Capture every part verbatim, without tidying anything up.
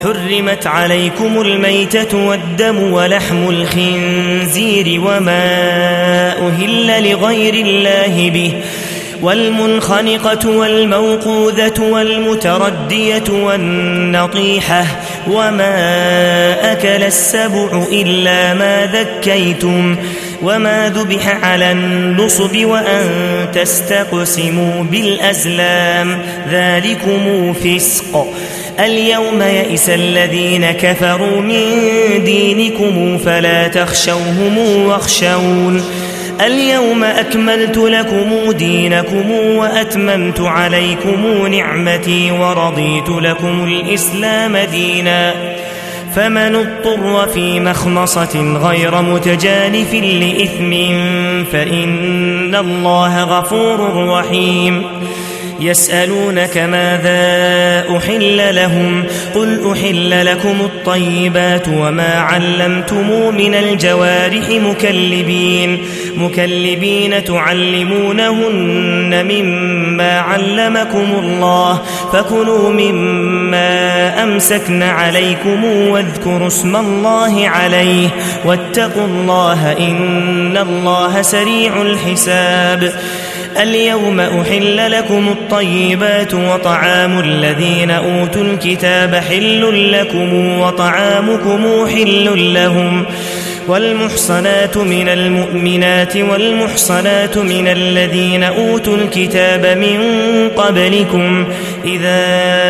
حرمت عليكم الميتة والدم ولحم الخنزير وما أهل لغير الله به والمنخنقة والموقوذة والمتردية والنطيحة وما أكل السبع إلا ما ذكيتم وما ذبح على النصب وأن تستقسموا بالأزلام ذلكم فسق. اليوم يئس الذين كفروا من دينكم فلا تخشوهم واخشون اليوم أكملت لكم دينكم وأتممت عليكم نعمتي ورضيت لكم الإسلام دينا فمن اضطر في مخمصة غير متجانف لإثم فإن الله غفور رحيم. يسألونك ماذا أحل لهم قل أحل لكم الطيبات وما علمتم من الجوارح مكلبين مكلبين تعلمونهن مما علمكم الله فكلوا مما أمسكن عليكم واذكروا اسم الله عليه واتقوا الله إن الله سريع الحساب. اليوم أحل لكم الطيبات وطعام الذين أوتوا الكتاب حل لكم وطعامكم حل لهم والمحصنات من المؤمنات والمحصنات من الذين أوتوا الكتاب من قبلكم إذا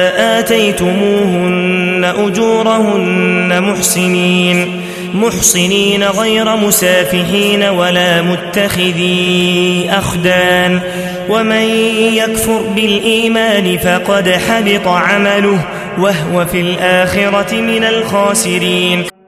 آتيتموهن أجورهن محسنين محصنين غير مسافحين ولا متخذي أخدان ومن يكفر بالإيمان فقد حبط عمله وهو في الآخرة من الخاسرين.